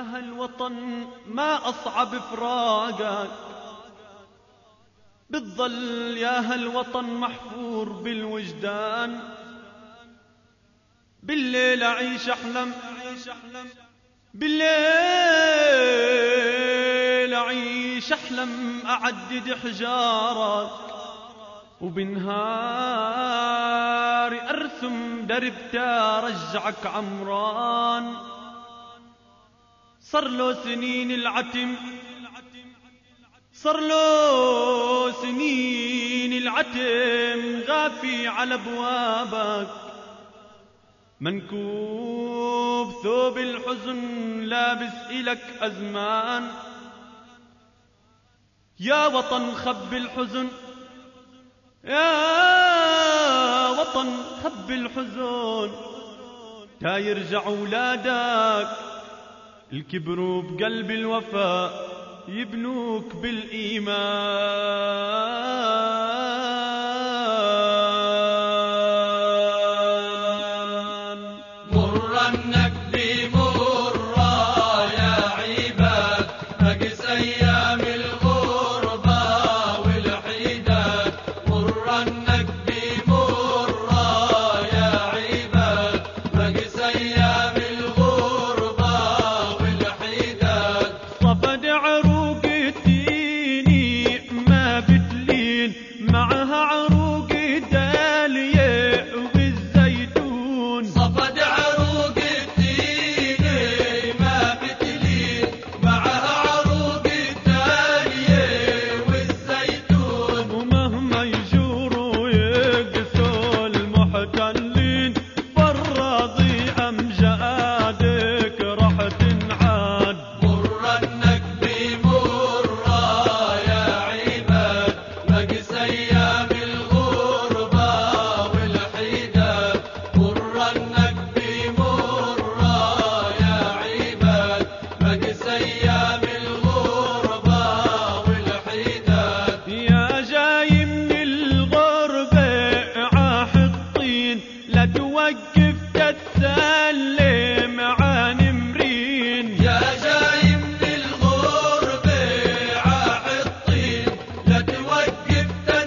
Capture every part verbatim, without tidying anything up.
هالوطن ما أصعب فراقك، بتظل يا هالوطن محفور بالوجدان. بالليل أعيش أحلم، بالليل أعيش أحلم أعدد حجارك، وبنهار أرسم درب ترجعك عمران. صار له سنين العتم، صار له سنين العتم غافي على ابوابك، منكوب ثوب الحزن لابس إلك أزمان. يا وطن خب الحزن، يا وطن خب الحزن، تا يرجع أولادك الكبروا بقلب الوفاء يبنوك بالإيمان. مر النكب مرا يا عباد، نقس أيام الغربة والحداد. مر النكب مرا يا عباد، نقس أيام الغربة والحداد. صفد عروق التيني ما بتلين، معها عروق الدالية والزيتون. صفد عروق التيني ما بتلين، معها عروق الدالية والزيتون. ومهما يجوروا يقسوا المحتلين، بالراضي أمجادك راح تنعاد. مر النكب مرا يا عباد، نقس أيام الغربة والحداد. مر النكب مرا يا عباد، نقس أيام الغربة والحداد. يا جاي من الغربة عاح الطين، لا توقف تتسلم عن مرين. يا جاي من الغربة عاح الطين، لا توقف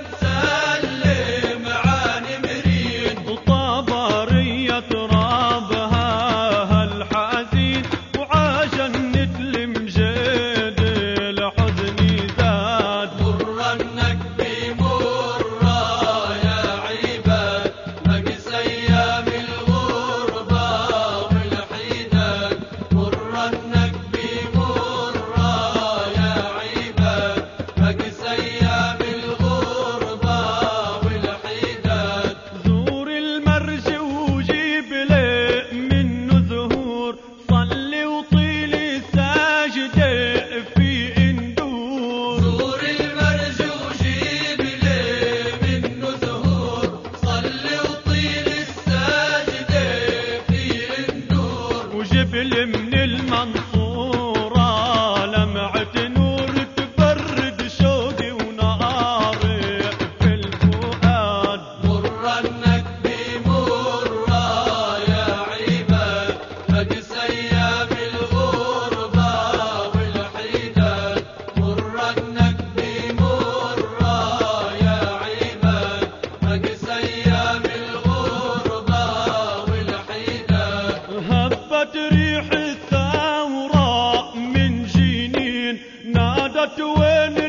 تتسلم عن مرين. وطابرية ترابها هالحزين، وعجنت المجد الحزن زاد. مر النكب مرا يا عباد، نقس أيام الغربة والحداد. مر النكب مرا يا عباد، نقس أيام الغربة والحداد. زور المرج وجيب لي منه زهور، صلي وطيلي ساجدة في اندور. زور المرج وجيب لي منه زهور، صلي وطيل الساجدة في اندور. وجيب لي من المنصورة لمعة نور تبرد شوقي وناري في الفؤاد. مر النكب مرا يا عباد، نقس أيام الغربة والحداد. مر النكب مرا يا عباد، نقس أيام الغربة والحداد. هبت ريح الثورة من جنين، نادت وين